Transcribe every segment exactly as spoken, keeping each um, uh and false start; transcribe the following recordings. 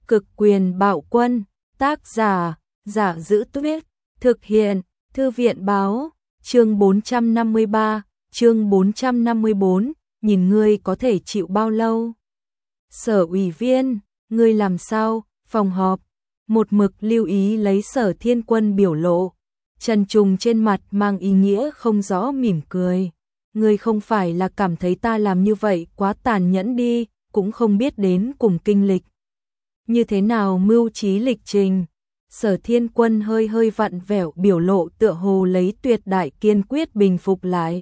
Cực quyền bạo quân, tác giả, Giả Giữ Tuyết, thực hiện, Thư viện báo, chương bốn trăm năm mươi ba, chương bốn trăm năm mươi bốn, nhìn ngươi có thể chịu bao lâu. Sở ủy viên, ngươi làm sao, phòng họp, một mực lưu ý lấy Sở Thiên Quân biểu lộ. Trần Trùng trên mặt mang ý nghĩa không rõ mỉm cười. Ngươi không phải là cảm thấy ta làm như vậy quá tàn nhẫn đi, cũng không biết đến cùng kinh lịch. Như thế nào mưu trí lịch trình. Sở Thiên Quân hơi hơi vặn vẹo biểu lộ tựa hồ lấy tuyệt đại kiên quyết bình phục lại.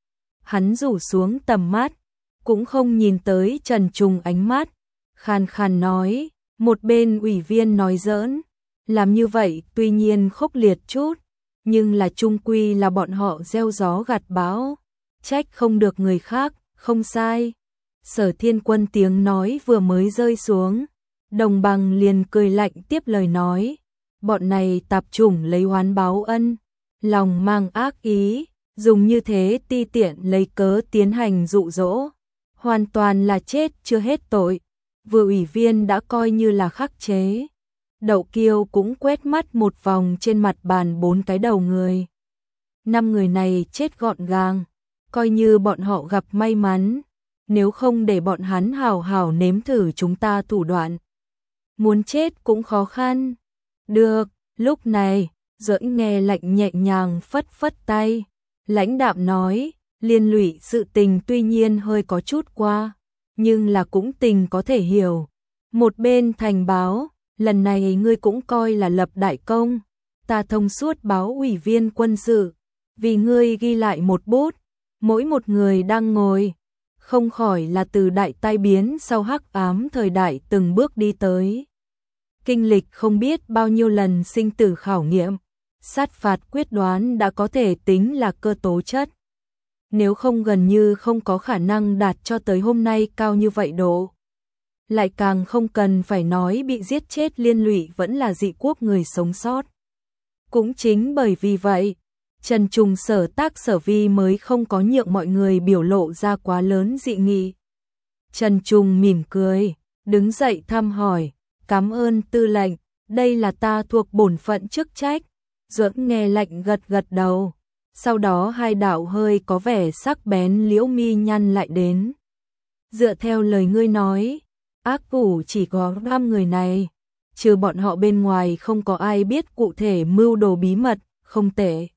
Hắn rủ xuống tầm mắt, cũng không nhìn tới Trần Trùng ánh mắt, khàn khàn nói, một bên ủy viên nói giỡn, làm như vậy tuy nhiên khốc liệt chút, nhưng là chung quy là bọn họ gieo gió gặt bão, trách không được người khác, không sai. Sở Thiên Quân tiếng nói vừa mới rơi xuống, Đồng Bằng liền cười lạnh tiếp lời nói, bọn này tạp chủng lấy oán báo ân, lòng mang ác ý, dùng như thế ti tiện lấy cớ tiến hành dụ dỗ, hoàn toàn là chết chưa hết tội. Vừa ủy viên đã coi như là khắc chế. Đậu Kiêu cũng quét mắt một vòng trên mặt bàn bốn cái đầu người. Năm người này chết gọn gàng, coi như bọn họ gặp may mắn, nếu không để bọn hắn hào hào nếm thử chúng ta thủ đoạn. Muốn chết cũng khó khăn. Được, lúc này, Duẫn nghe lạnh nhẹ nhàng phất phất tay, lãnh đạm nói, liên lụy sự tình tuy nhiên hơi có chút qua, nhưng là cũng tình có thể hiểu. Một bên thành báo, lần này ngươi cũng coi là lập đại công, ta thông suốt báo ủy viên quân sự, vì ngươi ghi lại một bút, mỗi một người đang ngồi, không khỏi là từ đại tai biến sau hắc ám thời đại từng bước đi tới. Kinh lịch không biết bao nhiêu lần sinh tử khảo nghiệm, sát phạt quyết đoán đã có thể tính là cơ tố chất. Nếu không gần như không có khả năng đạt cho tới hôm nay cao như vậy độ. Lại càng không cần phải nói bị giết chết liên lụy vẫn là dị quốc người sống sót. Cũng chính bởi vì vậy, Trần Trùng sở tác sở vi mới không có nhượng mọi người biểu lộ ra quá lớn dị nghị. Trần Trùng mỉm cười, đứng dậy thăm hỏi, cảm ơn tư lệnh, đây là ta thuộc bổn phận chức trách. Duẫn nghe lạnh gật gật đầu, sau đó hai đạo hơi có vẻ sắc bén liễu mi nhăn lại đến. Dựa theo lời ngươi nói, ác củ chỉ có năm người này, trừ bọn họ bên ngoài không có ai biết cụ thể mưu đồ bí mật, không tệ.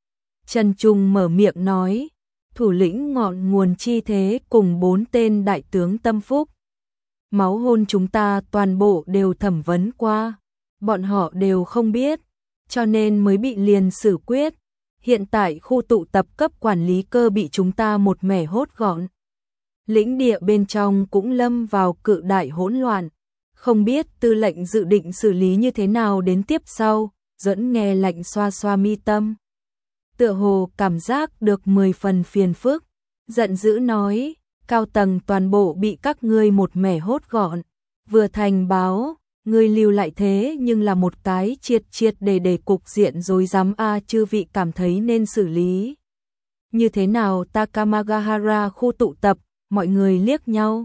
Trần Trung mở miệng nói, thủ lĩnh ngọn nguồn chi thế cùng bốn tên đại tướng tâm phúc. Máu hôn chúng ta toàn bộ đều thẩm vấn qua, bọn họ đều không biết, cho nên mới bị liền xử quyết. Hiện tại khu tụ tập cấp quản lý cơ bị chúng ta một mẻ hốt gọn. Lĩnh địa bên trong cũng lâm vào cự đại hỗn loạn, không biết tư lệnh dự định xử lý như thế nào đến tiếp sau. Duẫn nghe lạnh xoa xoa mi tâm, tựa hồ cảm giác được mười phần phiền phức, giận dữ nói, cao tầng toàn bộ bị các ngươi một mẻ hốt gọn, vừa thành báo, ngươi lưu lại thế nhưng là một cái triệt triệt để để cục diện rối rắm a, chư vị cảm thấy nên xử lý như thế nào Takamagahara khu tụ tập. Mọi người liếc nhau.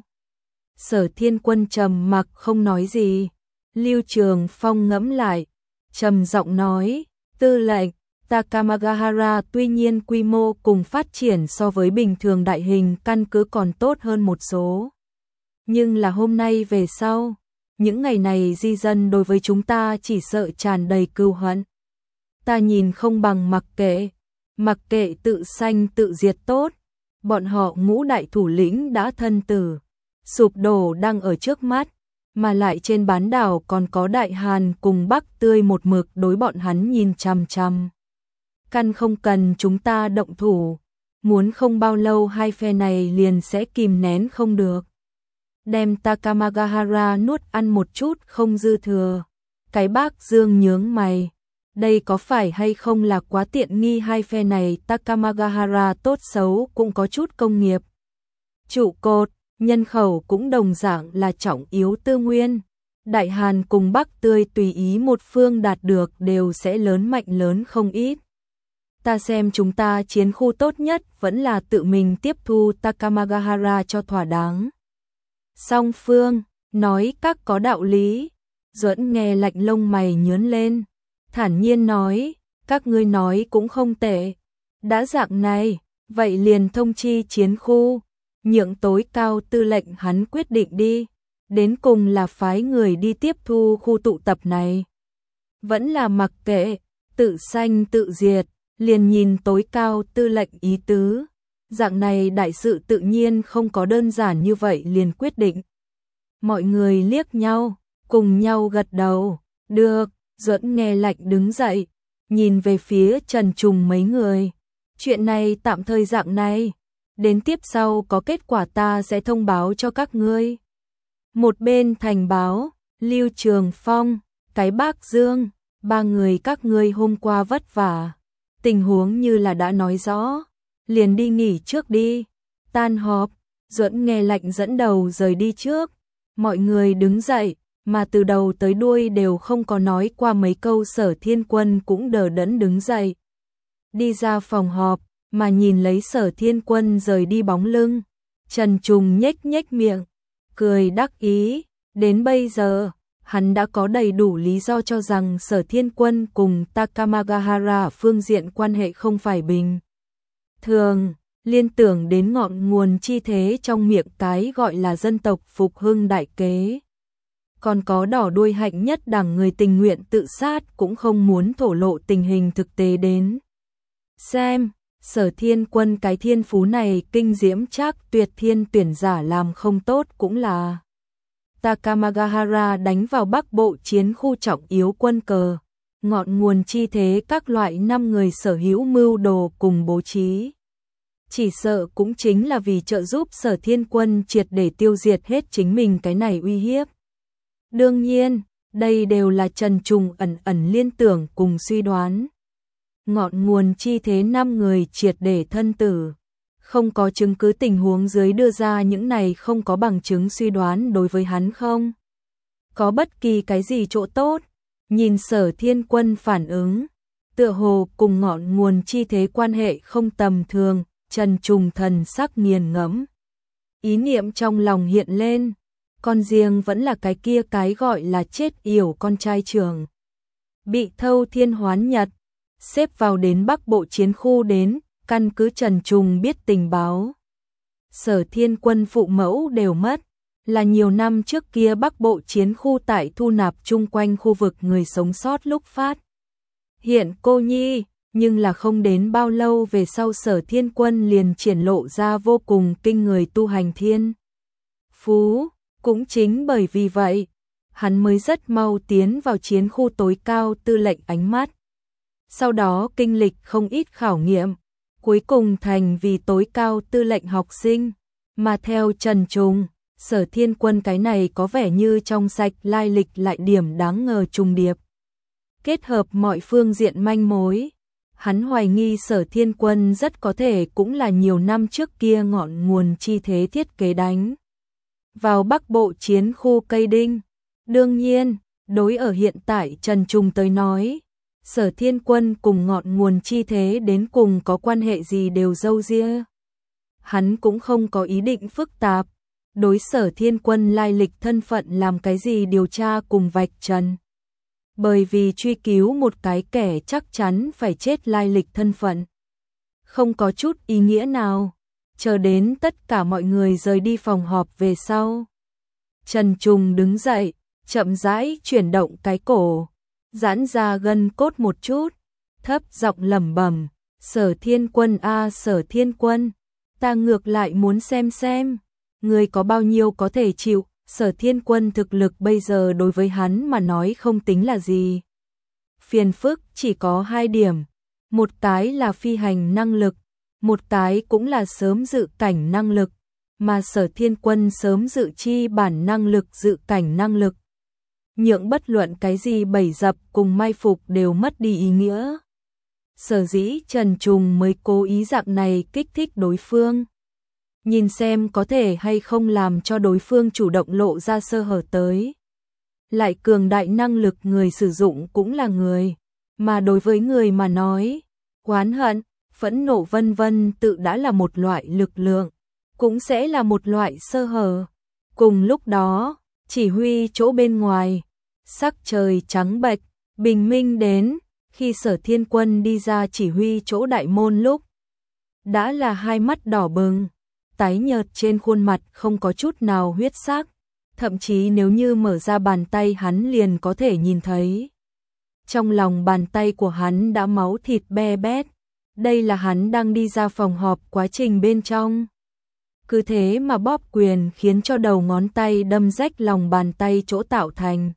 Sở Thiên Quân trầm mặc không nói gì. Lưu Trường Phong ngẫm lại, trầm giọng nói, tư lệnh, Takamagahara tuy nhiên quy mô cùng phát triển so với bình thường đại hình căn cứ còn tốt hơn một số. Nhưng là hôm nay về sau, những ngày này di dân đối với chúng ta chỉ sợ tràn đầy cừu hận. Ta nhìn không bằng mặc kệ, mặc kệ tự sanh tự diệt tốt. Bọn họ ngũ đại thủ lĩnh đã thân tử, sụp đổ đang ở trước mắt, mà lại trên bán đảo còn có Đại Hàn cùng Bắc Tươi một mực đối bọn hắn nhìn chằm chằm. Căn không cần chúng ta động thủ, muốn không bao lâu hai phe này liền sẽ kìm nén không được. Đem Takamagahara nuốt ăn một chút không dư thừa. Cái bác Dương nhướng mày. Đây có phải hay không là quá tiện nghi hai phe này. Takamagahara tốt xấu cũng có chút công nghiệp. Trụ cột, nhân khẩu cũng đồng dạng là trọng yếu tư nguyên. Đại Hàn cùng Bắc Tươi tùy ý một phương đạt được đều sẽ lớn mạnh lớn không ít. Ta xem chúng ta chiến khu tốt nhất vẫn là tự mình tiếp thu Takamagahara cho thỏa đáng. Song phương, nói các có đạo lý. Duẫn nghe lạnh lông mày nhướng lên, thản nhiên nói, các ngươi nói cũng không tệ. Đã dạng này, vậy liền thông chi chiến khu, nhượng tối cao tư lệnh hắn quyết định đi. Đến cùng là phái người đi tiếp thu khu tụ tập này, vẫn là mặc kệ, tự sanh tự diệt, liền nhìn tối cao tư lệnh ý tứ. Dạng này đại sự tự nhiên không có đơn giản như vậy liền quyết định. Mọi người liếc nhau, cùng nhau gật đầu, được. Duẫn nghe lạnh đứng dậy, nhìn về phía Trần Trùng mấy người. Chuyện này tạm thời dạng này, đến tiếp sau có kết quả ta sẽ thông báo cho các ngươi. Một bên thành báo, Lưu Trường Phong, cái bác Dương, ba người các ngươi hôm qua vất vả. Tình huống như là đã nói rõ, liền đi nghỉ trước đi. Tan họp, Duẫn nghe lạnh dẫn đầu rời đi trước. Mọi người đứng dậy, mà từ đầu tới đuôi đều không có nói qua mấy câu. Sở Thiên Quân cũng đờ đẫn đứng dậy, đi ra phòng họp, mà nhìn lấy Sở Thiên Quân rời đi bóng lưng. Trần Trùng nhếch nhếch miệng, cười đắc ý. Đến bây giờ, hắn đã có đầy đủ lý do cho rằng Sở Thiên Quân cùng Takamagahara phương diện quan hệ không phải bình thường. Liên tưởng đến ngọn nguồn chi thế trong miệng cái gọi là dân tộc phục hưng đại kế. Còn có đỏ đuôi hạnh nhất đẳng người tình nguyện tự sát cũng không muốn thổ lộ tình hình thực tế đến. Xem, Sở Thiên Quân cái thiên phú này kinh diễm chắc tuyệt thiên tuyển giả làm không tốt cũng là. Takamagahara đánh vào Bắc Bộ chiến khu trọng yếu quân cờ, ngọn nguồn chi thế các loại năm người sở hữu mưu đồ cùng bố trí. Chỉ sợ cũng chính là vì trợ giúp Sở Thiên Quân triệt để tiêu diệt hết chính mình cái này uy hiếp. Đương nhiên, đây đều là Trần Trùng ẩn ẩn liên tưởng cùng suy đoán. Ngọn nguồn chi thế năm người triệt để thân tử, không có chứng cứ tình huống dưới đưa ra những này không có bằng chứng suy đoán đối với hắn không có bất kỳ cái gì chỗ tốt. Nhìn Sở Thiên Quân phản ứng, tựa hồ cùng ngọn nguồn chi thế quan hệ không tầm thường. Trần Trùng thần sắc nghiền ngẫm, ý niệm trong lòng hiện lên, con riêng vẫn là cái kia cái gọi là chết yểu con trai trưởng. Bị Thâu Thiên Hoán Nhật xếp vào đến Bắc Bộ chiến khu đến, căn cứ Trần Trùng biết tình báo. Sở Thiên Quân phụ mẫu đều mất, là nhiều năm trước kia Bắc Bộ chiến khu tại thu nạp chung quanh khu vực người sống sót lúc phát hiện cô nhi. Nhưng là không đến bao lâu về sau Sở Thiên Quân liền triển lộ ra vô cùng kinh người tu hành thiên phú. Cũng chính bởi vì vậy, hắn mới rất mau tiến vào chiến khu tối cao tư lệnh ánh mắt. Sau đó kinh lịch không ít khảo nghiệm, cuối cùng thành vì tối cao tư lệnh học sinh. Mà theo Trần Trùng, Sở Thiên Quân cái này có vẻ như trong sạch lai lịch lại điểm đáng ngờ trùng điệp. Kết hợp mọi phương diện manh mối, hắn hoài nghi Sở Thiên Quân rất có thể cũng là nhiều năm trước kia ngọn nguồn chi thế thiết kế đánh vào Bắc Bộ chiến khu Cây Đinh. Đương nhiên, đối ở hiện tại Trần Trùng tới nói, Sở Thiên Quân cùng ngọn nguồn chi thế đến cùng có quan hệ gì đều râu ria. Hắn cũng không có ý định phức tạp, đối Sở Thiên Quân lai lịch thân phận làm cái gì điều tra cùng vạch trần. Bởi vì truy cứu một cái kẻ chắc chắn phải chết lai lịch thân phận, không có chút ý nghĩa nào. Chờ đến tất cả mọi người rời đi phòng họp về sau, Trần Trùng đứng dậy, chậm rãi chuyển động cái cổ, giãn ra gân cốt một chút, thấp giọng lẩm bẩm, Sở Thiên Quân a à, Sở Thiên Quân, ta ngược lại muốn xem xem, người có bao nhiêu có thể chịu. Sở Thiên Quân thực lực bây giờ đối với hắn mà nói không tính là gì. Phiền phức chỉ có hai điểm, một cái là phi hành năng lực, một cái cũng là sớm dự cảnh năng lực, mà Sở Thiên Quân sớm dự chi bản năng lực dự cảnh năng lực. Nhượng bất luận cái gì bẫy dập cùng mai phục đều mất đi ý nghĩa. Sở dĩ Trần Trùng mới cố ý dạng này kích thích đối phương. Nhìn xem có thể hay không làm cho đối phương chủ động lộ ra sơ hở tới. Lại cường đại năng lực người sử dụng cũng là người, mà đối với người mà nói, oán hận, phẫn nộ vân vân tự đã là một loại lực lượng, cũng sẽ là một loại sơ hở. Cùng lúc đó, chỉ huy chỗ bên ngoài, sắc trời trắng bệch, bình minh đến, khi Sở Thiên Quân đi ra chỉ huy chỗ đại môn lúc đã là hai mắt đỏ bừng, tái nhợt trên khuôn mặt không có chút nào huyết sắc, thậm chí nếu như mở ra bàn tay hắn liền có thể nhìn thấy. Trong lòng bàn tay của hắn đã máu thịt be bét, đây là hắn đang đi ra phòng họp quá trình bên trong. Cứ thế mà bóp quyền khiến cho đầu ngón tay đâm rách lòng bàn tay chỗ tạo thành.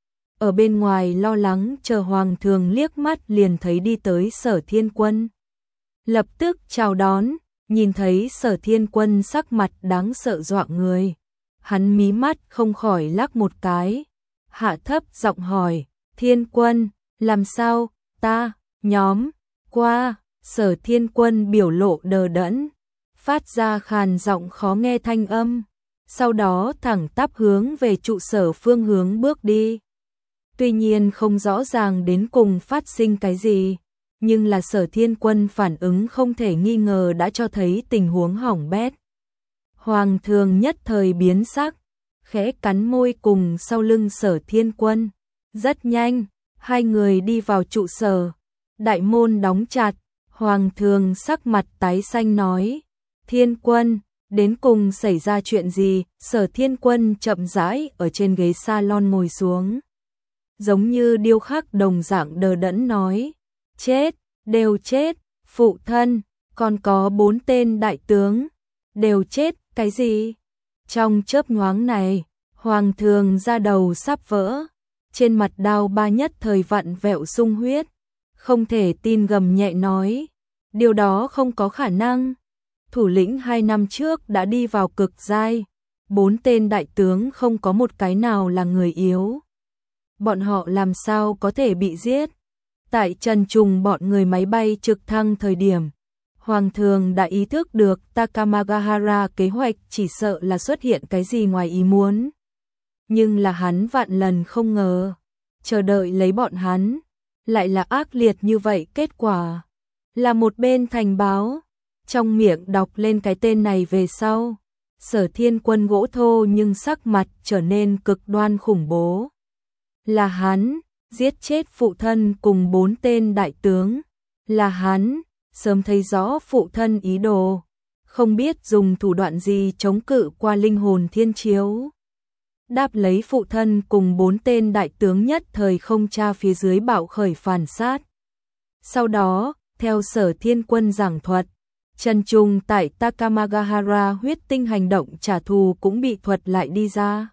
Ở bên ngoài lo lắng chờ Hoàng Thường liếc mắt liền thấy đi tới Sở Thiên Quân. Lập tức chào đón, nhìn thấy Sở Thiên Quân sắc mặt đáng sợ dọa người. Hắn mí mắt không khỏi lắc một cái, hạ thấp giọng hỏi, Thiên Quân, làm sao, ta, nhóm, qua, Sở Thiên Quân biểu lộ đờ đẫn, phát ra khàn giọng khó nghe thanh âm, sau đó thẳng tắp hướng về trụ sở phương hướng bước đi. Tuy nhiên không rõ ràng đến cùng phát sinh cái gì, nhưng là Sở Thiên Quân phản ứng không thể nghi ngờ đã cho thấy tình huống hỏng bét. Hoàng Thường nhất thời biến sắc, khẽ cắn môi cùng sau lưng Sở Thiên Quân. Rất nhanh, hai người đi vào trụ sở, đại môn đóng chặt, Hoàng Thường sắc mặt tái xanh nói, Thiên Quân, đến cùng xảy ra chuyện gì? Sở Thiên Quân chậm rãi ở trên ghế salon ngồi xuống, giống như điêu khắc đồng dạng đờ đẫn nói, chết, đều chết, phụ thân, còn có bốn tên đại tướng, đều chết, cái gì? Trong chớp nhoáng này, Hoàng Thường da đầu sắp vỡ, trên mặt đao ba nhất thời vặn vẹo sung huyết, không thể tin gầm nhẹ nói, điều đó không có khả năng. Thủ lĩnh hai năm trước đã đi vào cực giai, bốn tên đại tướng không có một cái nào là người yếu. Bọn họ làm sao có thể bị giết? Tại Trần Trùng bọn người máy bay trực thăng thời điểm, Hoàng Thường đã ý thức được Takamagahara kế hoạch chỉ sợ là xuất hiện cái gì ngoài ý muốn. Nhưng là hắn vạn lần không ngờ, chờ đợi lấy bọn hắn, lại là ác liệt như vậy. Kết quả là một bên thành báo, trong miệng đọc lên cái tên này về sau, Sở Thiên Quân gỗ thô nhưng sắc mặt trở nên cực đoan khủng bố. Là hắn, giết chết phụ thân cùng bốn tên đại tướng, là hắn, sớm thấy rõ phụ thân ý đồ, không biết dùng thủ đoạn gì chống cự qua linh hồn thiên chiếu. Đáp lấy phụ thân cùng bốn tên đại tướng nhất thời không tra phía dưới bạo khởi phản sát. Sau đó, theo Sở Thiên Quân giảng thuật, Trần Trùng tại Takamagahara huyết tinh hành động trả thù cũng bị thuật lại đi ra.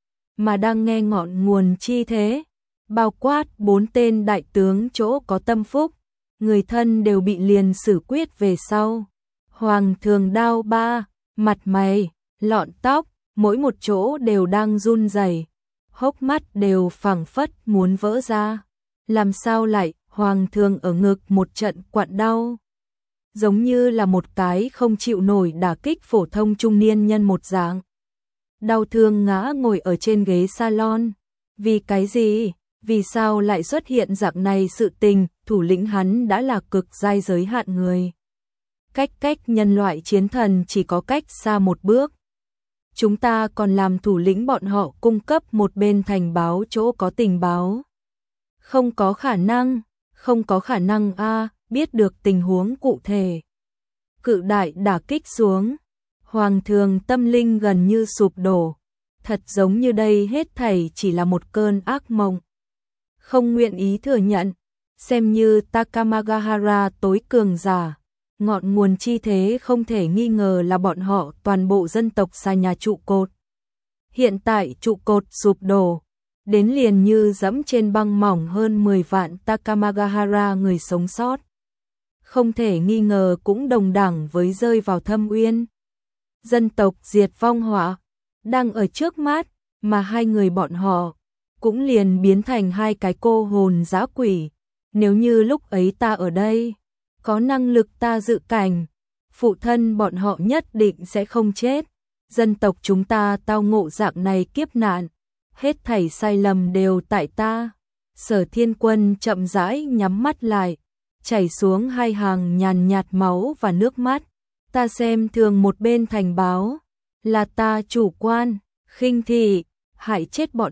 Mà đang nghe ngọn nguồn chi thế, bao quát bốn tên đại tướng chỗ có tâm phúc, người thân đều bị liền xử quyết về sau. Hoàng Thường đao ba, mặt mày, lọn tóc, mỗi một chỗ đều đang run rẩy, hốc mắt đều phảng phất muốn vỡ ra. Làm sao lại, Hoàng Thường ở ngực một trận quặn đau, giống như là một cái không chịu nổi đả kích phổ thông trung niên nhân một dạng. Đau thương ngã ngồi ở trên ghế salon. Vì cái gì? Vì sao lại xuất hiện dạng này sự tình? Thủ lĩnh hắn đã là cực giai giới hạn người. Cách cách nhân loại chiến thần chỉ có cách xa một bước. Chúng ta còn làm thủ lĩnh bọn họ cung cấp một bên thành báo chỗ có tình báo. Không có khả năng, không có khả năng a, biết được tình huống cụ thể. Cự đại đả kích xuống, Hoàng Thường tâm linh gần như sụp đổ, thật giống như đây hết thảy chỉ là một cơn ác mộng. Không nguyện ý thừa nhận, xem như Takamagahara tối cường giả, ngọn nguồn chi thế không thể nghi ngờ là bọn họ toàn bộ dân tộc xa nhà trụ cột. Hiện tại trụ cột sụp đổ, đến liền như dẫm trên băng mỏng hơn mười vạn Takamagahara người sống sót. Không thể nghi ngờ cũng đồng đẳng với rơi vào thâm uyên. Dân tộc diệt vong họa đang ở trước mắt, mà hai người bọn họ cũng liền biến thành hai cái cô hồn dã quỷ. Nếu như lúc ấy ta ở đây, có năng lực ta dự cảnh, phụ thân bọn họ nhất định sẽ không chết. Dân tộc chúng ta tao ngộ dạng này kiếp nạn, hết thảy sai lầm đều tại ta. Sở Thiên Quân chậm rãi nhắm mắt lại, chảy xuống hai hàng nhàn nhạt máu và nước mắt. Ta xem thường một bên thành báo, là ta chủ quan, khinh thị, hại chết bọn họ.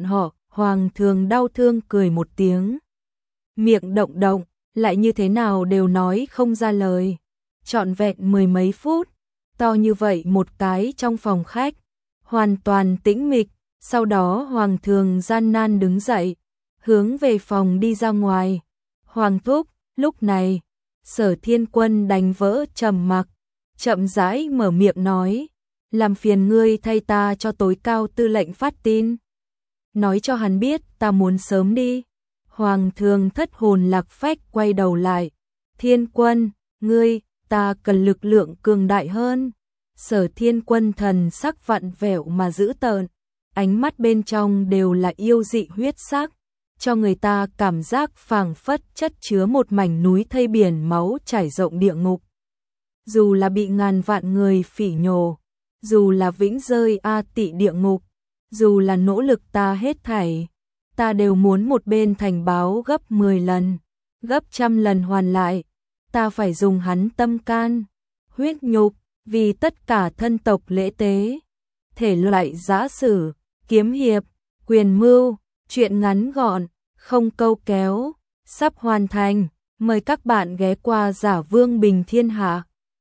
Hoàng thường đau thương cười một tiếng. Miệng động động, lại như thế nào đều nói không ra lời. Trọn vẹn mười mấy phút, to như vậy một cái trong phòng khách, hoàn toàn tĩnh mịch. Sau đó Hoàng thường gian nan đứng dậy, hướng về phòng đi ra ngoài. Hoàng thúc, lúc này, Sở Thiên Quân đánh vỡ trầm mặc, chậm rãi mở miệng nói, làm phiền ngươi thay ta cho tối cao tư lệnh phát tin. Nói cho hắn biết ta muốn sớm đi. Hoàng thường thất hồn lạc phách quay đầu lại. Thiên Quân, ngươi, ta cần lực lượng cường đại hơn. Sở Thiên Quân thần sắc vặn vẹo mà dữ tợn, ánh mắt bên trong đều là yêu dị huyết sắc, cho người ta cảm giác phảng phất chất chứa một mảnh núi thây biển máu trải rộng địa ngục. Dù là bị ngàn vạn người phỉ nhổ, dù là vĩnh rơi a tị địa ngục, dù là nỗ lực ta hết thảy, ta đều muốn một bên thành báo gấp mười lần, gấp trăm lần hoàn lại. Ta phải dùng hắn tâm can, huyết nhục, vì tất cả thân tộc lễ tế. Thể loại giã sử, kiếm hiệp, quyền mưu, truyện ngắn gọn, không câu kéo, sắp hoàn thành. Mời các bạn ghé qua Giả Vương Bình Thiên Hạ.